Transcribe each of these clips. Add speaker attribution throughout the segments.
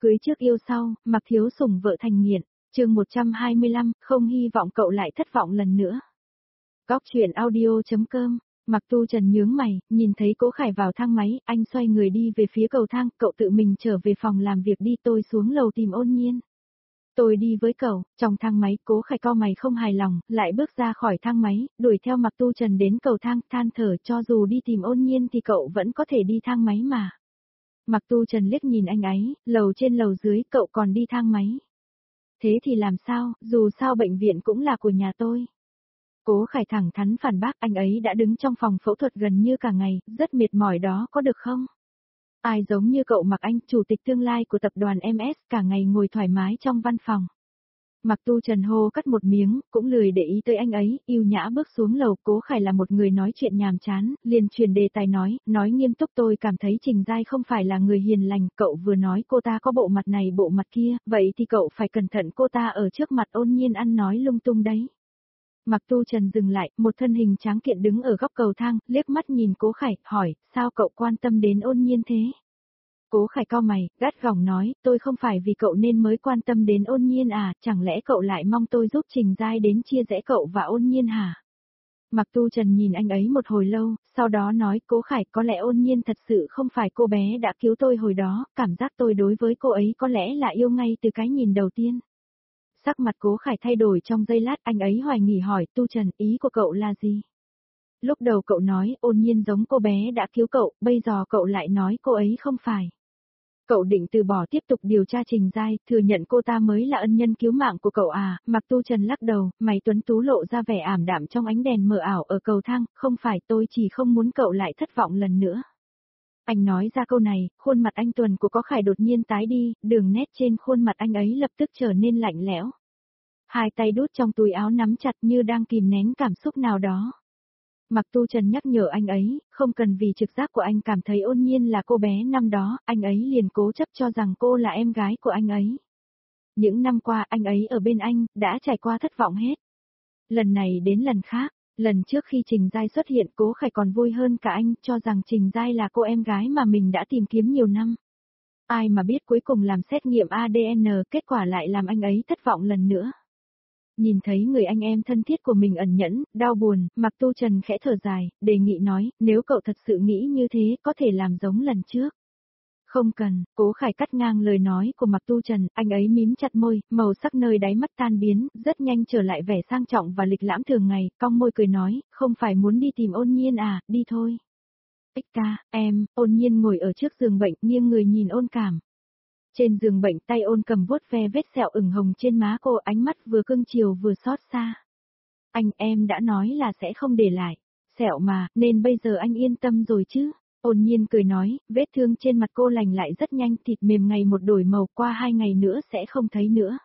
Speaker 1: Cưới trước yêu sau, Mặc Thiếu Sủng vợ thành nghiện, chương 125, không hy vọng cậu lại thất vọng lần nữa. Góc truyện audio.com, Mặc Tu Trần nhướng mày, nhìn thấy Cố Khải vào thang máy, anh xoay người đi về phía cầu thang, cậu tự mình trở về phòng làm việc đi, tôi xuống lầu tìm Ôn Nhiên. Tôi đi với cậu, trong thang máy, Cố Khải cau mày không hài lòng, lại bước ra khỏi thang máy, đuổi theo Mặc Tu Trần đến cầu thang, than thở cho dù đi tìm Ôn Nhiên thì cậu vẫn có thể đi thang máy mà. Mặc Tu Trần liếc nhìn anh ấy, lầu trên lầu dưới, cậu còn đi thang máy. Thế thì làm sao, dù sao bệnh viện cũng là của nhà tôi. Cố Khải thẳng thắn phản bác, anh ấy đã đứng trong phòng phẫu thuật gần như cả ngày, rất mệt mỏi đó, có được không? Ai giống như cậu Mặc Anh, chủ tịch tương lai của tập đoàn MS, cả ngày ngồi thoải mái trong văn phòng. Mặc Tu Trần hô cắt một miếng, cũng lười để ý tới anh ấy, yêu nhã bước xuống lầu. Cố Khải là một người nói chuyện nhàm chán, liền chuyển đề tài nói nghiêm túc, tôi cảm thấy Trình Giai không phải là người hiền lành, cậu vừa nói cô ta có bộ mặt này bộ mặt kia, vậy thì cậu phải cẩn thận, cô ta ở trước mặt Ôn Nhiên ăn nói lung tung đấy. Mặc Tu Trần dừng lại, một thân hình tráng kiện đứng ở góc cầu thang, liếc mắt nhìn Cố Khải, hỏi, sao cậu quan tâm đến Ôn Nhiên thế? Cố Khải cau mày, gắt gỏng nói, tôi không phải vì cậu nên mới quan tâm đến Ôn Nhiên à, chẳng lẽ cậu lại mong tôi giúp Trình Giai đến chia rẽ cậu và Ôn Nhiên hả? Mặc Tu Trần nhìn anh ấy một hồi lâu, sau đó nói, Cố Khải, có lẽ Ôn Nhiên thật sự không phải cô bé đã cứu tôi hồi đó, cảm giác tôi đối với cô ấy có lẽ là yêu ngay từ cái nhìn đầu tiên. Sắc mặt Cố Khải thay đổi trong giây lát, anh ấy hoài nghi hỏi, Tu Trần, ý của cậu là gì? Lúc đầu cậu nói, Ôn Nhiên giống cô bé đã cứu cậu, bây giờ cậu lại nói cô ấy không phải. Cậu định từ bỏ tiếp tục điều tra Trình Giai, thừa nhận cô ta mới là ân nhân cứu mạng của cậu à? Mặc Tu Trần lắc đầu, mày tuấn tú lộ ra vẻ ảm đạm trong ánh đèn mờ ảo ở cầu thang, không phải, tôi chỉ không muốn cậu lại thất vọng lần nữa. Anh nói ra câu này, khuôn mặt anh Tuần của Có Khải đột nhiên tái đi, đường nét trên khuôn mặt anh ấy lập tức trở nên lạnh lẽo. Hai tay đút trong túi áo nắm chặt như đang kìm nén cảm xúc nào đó. Mặc Tu Trần nhắc nhở anh ấy, không cần vì trực giác của anh cảm thấy Ôn Nhiên là cô bé năm đó, anh ấy liền cố chấp cho rằng cô là em gái của anh ấy. Những năm qua anh ấy ở bên anh, đã trải qua thất vọng hết. Lần này đến lần khác, lần trước khi Trình Giai xuất hiện, Cố Khải còn vui hơn cả anh, cho rằng Trình Giai là cô em gái mà mình đã tìm kiếm nhiều năm. Ai mà biết cuối cùng làm xét nghiệm ADN, kết quả lại làm anh ấy thất vọng lần nữa. Nhìn thấy người anh em thân thiết của mình ẩn nhẫn, đau buồn, Mặc Tu Trần khẽ thở dài, đề nghị nói, nếu cậu thật sự nghĩ như thế, có thể làm giống lần trước. Không cần, Cố Khải cắt ngang lời nói của Mặc Tu Trần, anh ấy mím chặt môi, màu sắc nơi đáy mắt tan biến, rất nhanh trở lại vẻ sang trọng và lịch lãm thường ngày, cong môi cười nói, không phải muốn đi tìm Ôn Nhiên à, đi thôi. Ích ca, em, Ôn Nhiên ngồi ở trước giường bệnh, nghiêng người nhìn Ôn Cảm. Trên giường bệnh, tay Ôn Cầm vuốt ve vết sẹo ửng hồng trên má cô, ánh mắt vừa cưng chiều vừa xót xa. Anh, em đã nói là sẽ không để lại sẹo mà, nên bây giờ anh yên tâm rồi chứ? Ôn Nhiên cười nói, vết thương trên mặt cô lành lại rất nhanh, thịt mềm ngày một đổi màu, qua 2 ngày nữa sẽ không thấy nữa.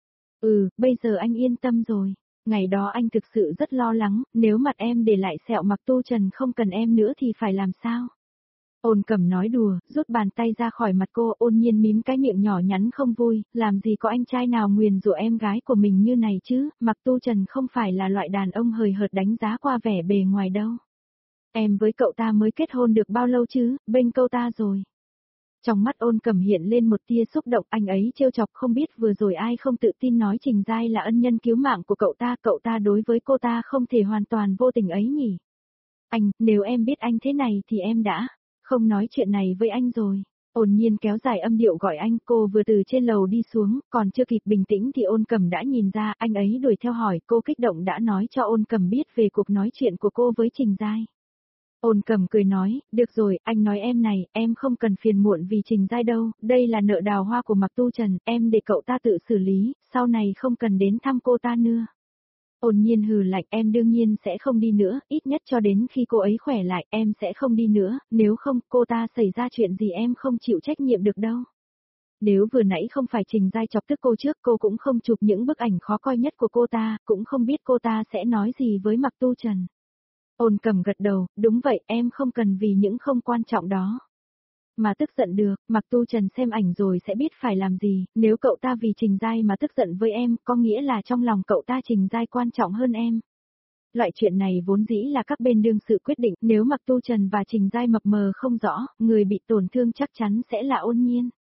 Speaker 1: Bây giờ anh yên tâm rồi. Ngày đó anh thực sự rất lo lắng, nếu mặt em để lại sẹo, Mặc Tu Trần không cần em nữa thì phải làm sao? Ôn Cầm nói đùa, rút bàn tay ra khỏi mặt cô. Ôn Nhiên mím cái miệng nhỏ nhắn không vui, làm gì có anh trai nào nguyền rủa em gái của mình như này chứ, Mặc Tu Trần không phải là loại đàn ông hời hợt đánh giá qua vẻ bề ngoài đâu. Em với cậu ta mới kết hôn được bao lâu chứ, bênh cậu ta rồi. Trong mắt Ôn Cầm hiện lên một tia xúc động, anh ấy trêu chọc, không biết vừa rồi ai không tự tin nói Trình Giai là ân nhân cứu mạng của cậu ta đối với cô ta không thể hoàn toàn vô tình ấy nhỉ. Anh, nếu em biết anh thế này thì em đã không nói chuyện này với anh rồi. Ôn Nhiên kéo dài âm điệu gọi anh, cô vừa từ trên lầu đi xuống, còn chưa kịp bình tĩnh thì Ôn Cầm đã nhìn ra, anh ấy đuổi theo hỏi, cô kích động đã nói cho Ôn Cầm biết về cuộc nói chuyện của cô với Trình Giai. Ôn Cầm cười nói, được rồi, anh nói em này, em không cần phiền muộn vì Trình Giai đâu, đây là nợ đào hoa của Mặc Tu Trần, em để cậu ta tự xử lý, sau này không cần đến thăm cô ta nữa. Ôn Nhiên hừ lạnh, em đương nhiên sẽ không đi nữa, ít nhất cho đến khi cô ấy khỏe lại, em sẽ không đi nữa, nếu không, cô ta xảy ra chuyện gì em không chịu trách nhiệm được đâu. Nếu vừa nãy không phải Trình Giai chọc tức cô trước, cô cũng không chụp những bức ảnh khó coi nhất của cô ta, cũng không biết cô ta sẽ nói gì với Mặc Tu Trần. Ôn Cầm gật đầu, đúng vậy, em không cần vì những không quan trọng đó mà tức giận được, Mặc Tu Trần xem ảnh rồi sẽ biết phải làm gì, nếu cậu ta vì Trình Giai mà tức giận với em, có nghĩa là trong lòng cậu ta Trình Giai quan trọng hơn em. Loại chuyện này vốn dĩ là các bên đương sự quyết định, nếu Mặc Tu Trần và Trình Giai mập mờ không rõ, người bị tổn thương chắc chắn sẽ là Ôn Nhiên.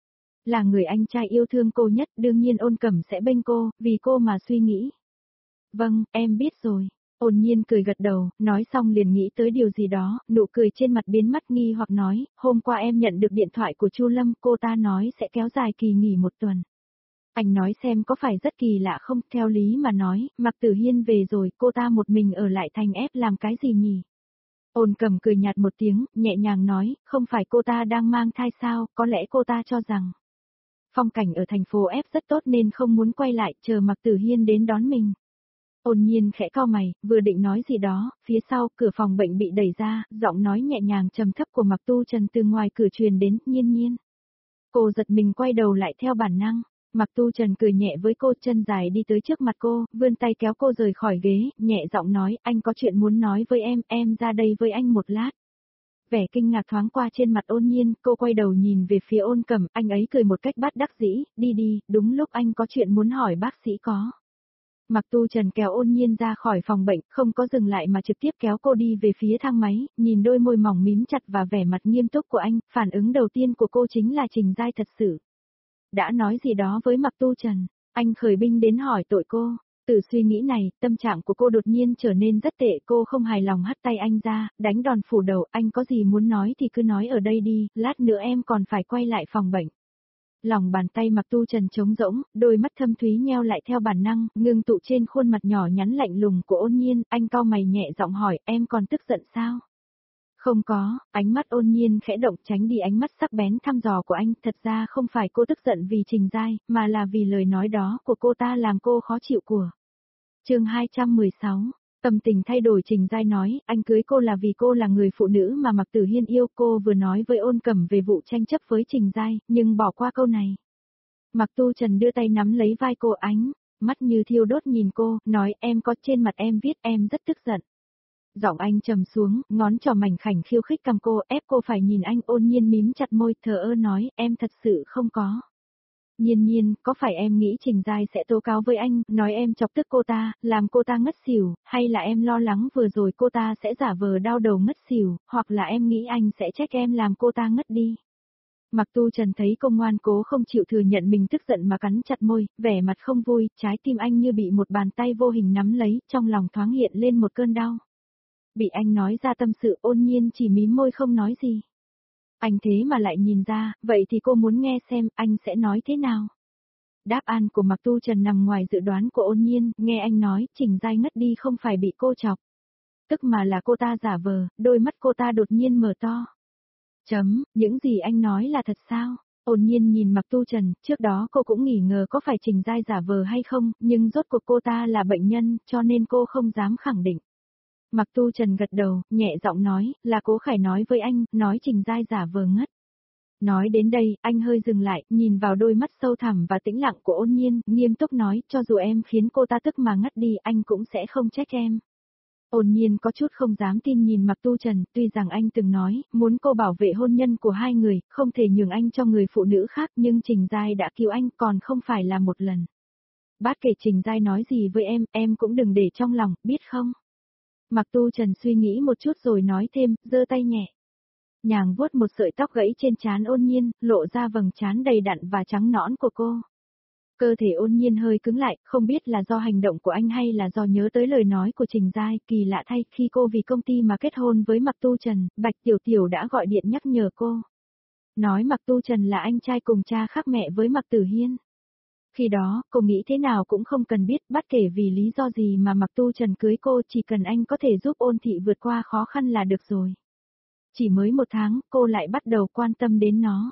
Speaker 1: Là người anh trai yêu thương cô nhất, đương nhiên Ôn Cẩm sẽ bênh cô, vì cô mà suy nghĩ. Vâng, em biết rồi. Ôn Nhiên cười gật đầu, nói xong liền nghĩ tới điều gì đó, nụ cười trên mặt biến mất nghi hoặc nói, hôm qua em nhận được điện thoại của Chu Lâm, cô ta nói sẽ kéo dài kỳ nghỉ 1 tuần. Anh nói xem có phải rất kỳ lạ không, theo lý mà nói, Mạc Tử Hiên về rồi, cô ta một mình ở lại thành ép làm cái gì nhỉ? Ôn Cẩm cười nhạt một tiếng, nhẹ nhàng nói, không phải cô ta đang mang thai sao, có lẽ cô ta cho rằng phong cảnh ở thành phố F rất tốt nên không muốn quay lại, chờ Mạc Tử Hiên đến đón mình. Ôn Nhiên khẽ cau mày, vừa định nói gì đó, phía sau, cửa phòng bệnh bị đẩy ra, giọng nói nhẹ nhàng trầm thấp của Mạc Tu Trần từ ngoài cửa truyền đến, Nhiên Nhiên. Cô giật mình quay đầu lại theo bản năng. Mạc Tu Trần cười nhẹ với cô, chân dài đi tới trước mặt cô, vươn tay kéo cô rời khỏi ghế, nhẹ giọng nói, anh có chuyện muốn nói với em ra đây với anh một lát. Vẻ kinh ngạc thoáng qua trên mặt Ôn Nhiên, cô quay đầu nhìn về phía Ôn Cẩm, anh ấy cười một cách bất đắc dĩ, đi, đúng lúc anh có chuyện muốn hỏi bác sĩ có. Mạc Tu Trần kéo Ôn Nhiên ra khỏi phòng bệnh, không có dừng lại mà trực tiếp kéo cô đi về phía thang máy, nhìn đôi môi mỏng mím chặt và vẻ mặt nghiêm túc của anh, phản ứng đầu tiên của cô chính là Trình Giai thật sự đã nói gì đó với Mạc Tu Trần, anh khởi binh đến hỏi tội cô. Từ suy nghĩ này, tâm trạng của cô đột nhiên trở nên rất tệ, cô không hài lòng hất tay anh ra, đánh đòn phủ đầu, anh có gì muốn nói thì cứ nói ở đây đi, lát nữa em còn phải quay lại phòng bệnh. Lòng bàn tay Mạc Tu Trần trống rỗng, đôi mắt thâm thúy nheo lại theo bản năng, ngưng tụ trên khuôn mặt nhỏ nhắn lạnh lùng của Ôn Nhiên, anh cau mày nhẹ giọng hỏi, em còn tức giận sao? Không có, ánh mắt Ôn Nhiên khẽ động tránh đi ánh mắt sắc bén thăm dò của anh, thật ra không phải cô tức giận vì Trình Giai, mà là vì lời nói đó của cô ta làm cô khó chịu của. Chương 216, tâm tình thay đổi. Trình Giai nói, anh cưới cô là vì cô là người phụ nữ mà Mạc Tử Hiên yêu. Cô vừa nói với Ôn Cẩm về vụ tranh chấp với Trình Giai, nhưng bỏ qua câu này. Mạc Tu Trần đưa tay nắm lấy vai cô, ánh mắt như thiêu đốt nhìn cô, nói em có trên mặt em viết em rất tức giận. Giọng anh trầm xuống, ngón trỏ mảnh khảnh khiêu khích cầm cô, ép cô phải nhìn anh. Ôn Nhiên mím chặt môi, thờ ơ nói, em thật sự không có. Nhiên, có phải em nghĩ Trình Giai sẽ tố cáo với anh, nói em chọc tức cô ta, làm cô ta ngất xỉu, hay là em lo lắng vừa rồi cô ta sẽ giả vờ đau đầu ngất xỉu, hoặc là em nghĩ anh sẽ trách em làm cô ta ngất đi. Mạc Tu Trần thấy cô ngoan cố không chịu thừa nhận mình tức giận mà cắn chặt môi, vẻ mặt không vui, trái tim anh như bị một bàn tay vô hình nắm lấy, trong lòng thoáng hiện lên một cơn đau. Bị anh nói ra tâm sự, Ôn Nhiên chỉ mím môi không nói gì. Anh thế mà lại nhìn ra, vậy thì cô muốn nghe xem anh sẽ nói thế nào. Đáp án của Mạc Tu Trần nằm ngoài dự đoán của Ôn Nhiên, nghe anh nói, Trình Giai ngất đi không phải bị cô chọc. Tức mà là cô ta giả vờ, đôi mắt cô ta đột nhiên mở to. Những gì anh nói là thật sao? Ôn Nhiên nhìn Mạc Tu Trần, trước đó cô cũng nghi ngờ có phải Trình Giai giả vờ hay không, nhưng rốt cuộc cô ta là bệnh nhân, cho nên cô không dám khẳng định. Mạc Tu Trần gật đầu, nhẹ giọng nói, là Cố Khải nói với anh, nói Trình Giai giả vờ ngất. Nói đến đây, anh hơi dừng lại, nhìn vào đôi mắt sâu thẳm và tĩnh lặng của Ôn Nhiên, nghiêm túc nói, cho dù em khiến cô ta tức mà ngất đi, anh cũng sẽ không trách em. Ôn Nhiên có chút không dám tin nhìn Mạc Tu Trần, tuy rằng anh từng nói, muốn cô bảo vệ hôn nhân của hai người, không thể nhường anh cho người phụ nữ khác, nhưng Trình Giai đã cứu anh, còn không phải là một lần. Bác kể Trình Giai nói gì với em cũng đừng để trong lòng, biết không? Mạc Tu Trần suy nghĩ một chút rồi nói thêm, giơ tay nhẹ nhàng vuốt một sợi tóc gãy trên trán Ôn Nhiên, lộ ra vầng trán đầy đặn và trắng nõn của cô. Cơ thể Ôn Nhiên hơi cứng lại, không biết là do hành động của anh hay là do nhớ tới lời nói của Trình Giai, kỳ lạ thay, khi cô vì công ty mà kết hôn với Mạc Tu Trần, Bạch Tiểu Tiểu đã gọi điện nhắc nhở cô. Nói Mạc Tu Trần là anh trai cùng cha khác mẹ với Mạc Tử Hiên. Khi đó, cô nghĩ thế nào cũng không cần biết, bất kể vì lý do gì mà Mạc Tu Trần cưới cô, chỉ cần anh có thể giúp Ôn Thị vượt qua khó khăn là được rồi. Chỉ mới 1 tháng, cô lại bắt đầu quan tâm đến nó.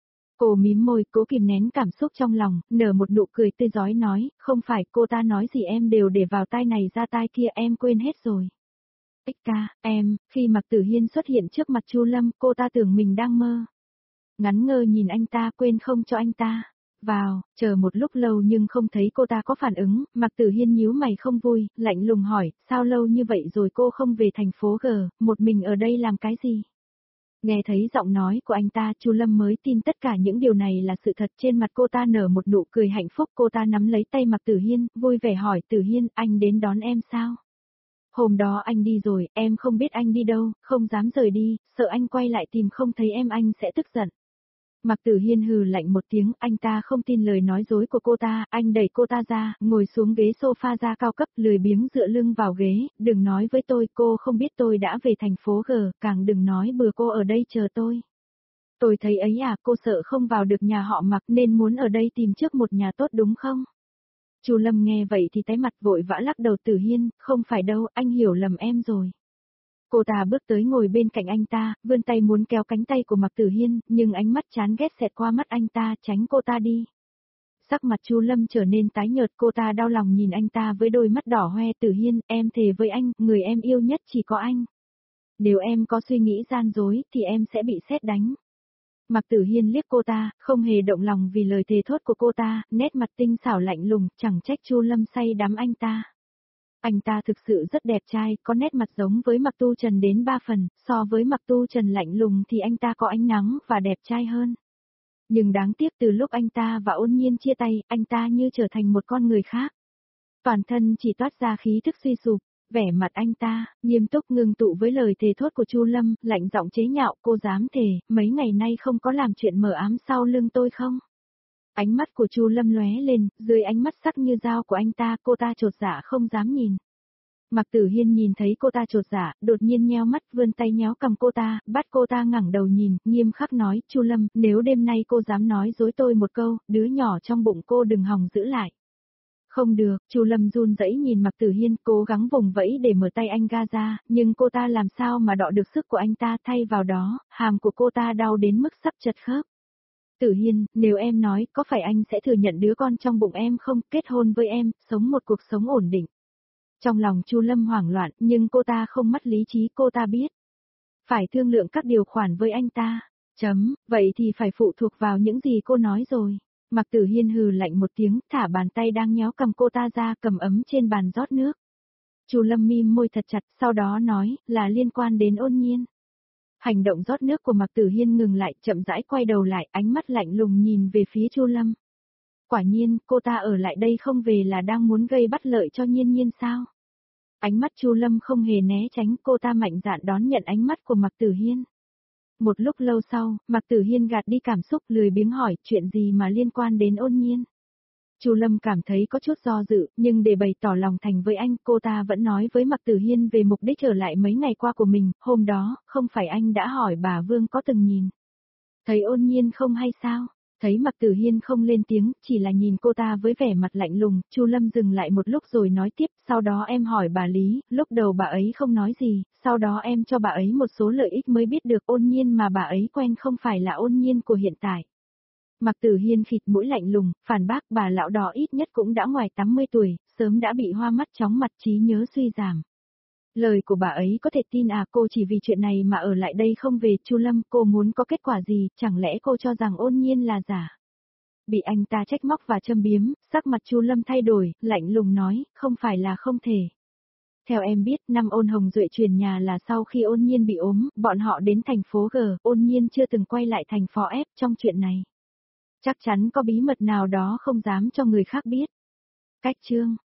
Speaker 1: Cô mím môi, cố kìm nén cảm xúc trong lòng, nở một nụ cười tươi rói nói, không phải, cô ta nói gì em đều để vào tai này ra tai kia, em quên hết rồi. Ích ca, em, khi Mạc Tử Hiên xuất hiện trước mặt Chu Lâm, cô ta tưởng mình đang mơ. Ngắn ngơ nhìn anh ta, quên không cho anh ta vào, chờ một lúc lâu nhưng không thấy cô ta có phản ứng, Mạc Tử Hiên nhíu mày không vui, lạnh lùng hỏi, sao lâu như vậy rồi cô không về thành phố G, một mình ở đây làm cái gì? Nghe thấy giọng nói của anh ta, Chu Lâm mới tin tất cả những điều này là sự thật. Trên mặt cô ta nở một nụ cười hạnh phúc, cô ta nắm lấy tay Mạc Tử Hiên, vui vẻ hỏi, Tử Hiên, anh đến đón em sao? Hôm đó anh đi rồi, em không biết anh đi đâu, không dám rời đi, sợ anh quay lại tìm không thấy em anh sẽ tức giận. Mạc Tử Hiên hừ lạnh một tiếng, anh ta không tin lời nói dối của cô ta, anh đẩy cô ta ra, ngồi xuống ghế sofa da cao cấp, lười biếng dựa lưng vào ghế, đừng nói với tôi, cô không biết tôi đã về thành phố G, càng đừng nói bừa cô ở đây chờ tôi. Tôi thấy ấy à, cô sợ không vào được nhà họ Mạc nên muốn ở đây tìm trước một nhà tốt đúng không? Chu Lâm nghe vậy thì tái mặt vội vã lắc đầu. Tử Hiên, không phải đâu, anh hiểu lầm em rồi. Cô ta bước tới ngồi bên cạnh anh ta, vươn tay muốn kéo cánh tay của Mạc Tử Hiên, nhưng ánh mắt chán ghét xẹt qua mắt anh ta, tránh cô ta đi. Sắc mặt Chu Lâm trở nên tái nhợt, cô ta đau lòng nhìn anh ta với đôi mắt đỏ hoe. Tử Hiên, em thề với anh, người em yêu nhất chỉ có anh. Nếu em có suy nghĩ gian dối, thì em sẽ bị sét đánh. Mạc Tử Hiên liếc cô ta, không hề động lòng vì lời thề thốt của cô ta, nét mặt tinh xảo lạnh lùng, chẳng trách Chu Lâm say đắm anh ta. Anh ta thực sự rất đẹp trai, có nét mặt giống với Mạc Tu Trần đến 3 phần, so với Mạc Tu Trần lạnh lùng thì anh ta có ánh nắng và đẹp trai hơn. Nhưng đáng tiếc từ lúc anh ta và Ôn Nhiên chia tay, anh ta như trở thành một con người khác. Toàn thân chỉ toát ra khí thức suy sụp, vẻ mặt anh ta, nghiêm túc ngưng tụ với lời thề thốt của Chu Lâm, lạnh giọng chế nhạo, cô dám thề, mấy ngày nay không có làm chuyện mờ ám sau lưng tôi không? Ánh mắt của Chu Lâm lóe lên, dưới ánh mắt sắc như dao của anh ta, cô ta chột dạ không dám nhìn. Mạc Tử Hiên nhìn thấy cô ta chột dạ, đột nhiên nheo mắt, vươn tay nhéo cầm cô ta, bắt cô ta ngẩng đầu nhìn, nghiêm khắc nói, Chu Lâm, nếu đêm nay cô dám nói dối tôi một câu, đứa nhỏ trong bụng cô đừng hòng giữ lại. Không được, Chu Lâm run rẩy nhìn Mạc Tử Hiên, cố gắng vùng vẫy để mở tay anh ga ra, nhưng cô ta làm sao mà đọ được sức của anh ta, thay vào đó, hàm của cô ta đau đến mức sắp chật khớp. Tử Hiên, nếu em nói, có phải anh sẽ thừa nhận đứa con trong bụng em không, kết hôn với em, sống một cuộc sống ổn định. Trong lòng Chu Lâm hoảng loạn, nhưng cô ta không mất lý trí, cô ta biết. Phải thương lượng các điều khoản với anh ta. Vậy thì phải phụ thuộc vào những gì cô nói rồi. Mạc Tử Hiên hừ lạnh một tiếng, thả bàn tay đang nhéo cầm cô ta ra, cầm ấm trên bàn rót nước. Chu Lâm mím môi thật chặt, sau đó nói, là liên quan đến Ôn Nhiên. Hành động rót nước của Mạc Tử Hiên ngừng lại, chậm rãi quay đầu lại, ánh mắt lạnh lùng nhìn về phía Chu Lâm. Quả nhiên, cô ta ở lại đây không về là đang muốn gây bất lợi cho Nhiên Nhiên sao? Ánh mắt Chu Lâm không hề né tránh, cô ta mạnh dạn đón nhận ánh mắt của Mạc Tử Hiên. Một lúc lâu sau, Mạc Tử Hiên gạt đi cảm xúc, lười biếng hỏi, chuyện gì mà liên quan đến Ôn Nhiên? Chu Lâm cảm thấy có chút do dự, nhưng để bày tỏ lòng thành với anh, cô ta vẫn nói với Mạc Tử Hiên về mục đích trở lại mấy ngày qua của mình, hôm đó, không phải anh đã hỏi bà Vương có từng nhìn. Thấy Ôn Nhiên không hay sao? Thấy Mạc Tử Hiên không lên tiếng, chỉ là nhìn cô ta với vẻ mặt lạnh lùng, Chu Lâm dừng lại một lúc rồi nói tiếp, sau đó em hỏi bà Lý, lúc đầu bà ấy không nói gì, sau đó em cho bà ấy một số lợi ích mới biết được Ôn Nhiên mà bà ấy quen không phải là Ôn Nhiên của hiện tại. Mạc Tử Hiên khịt mũi lạnh lùng, phản bác, bà lão đó ít nhất cũng đã ngoài 80 tuổi, sớm đã bị hoa mắt chóng mặt, trí nhớ suy giảm. Lời của bà ấy có thể tin à, cô chỉ vì chuyện này mà ở lại đây không về. Chu Lâm, cô muốn có kết quả gì, chẳng lẽ cô cho rằng Ôn Nhiên là giả? Bị anh ta trách móc và châm biếm, sắc mặt Chu Lâm thay đổi, lạnh lùng nói, không phải là không thể. Theo em biết, năm Ôn Hồng Duệ chuyển nhà là sau khi Ôn Nhiên bị ốm, bọn họ đến thành phố G, Ôn Nhiên chưa từng quay lại thành phố F trong chuyện này. Chắc chắn có bí mật nào đó không dám cho người khác biết. Cách chương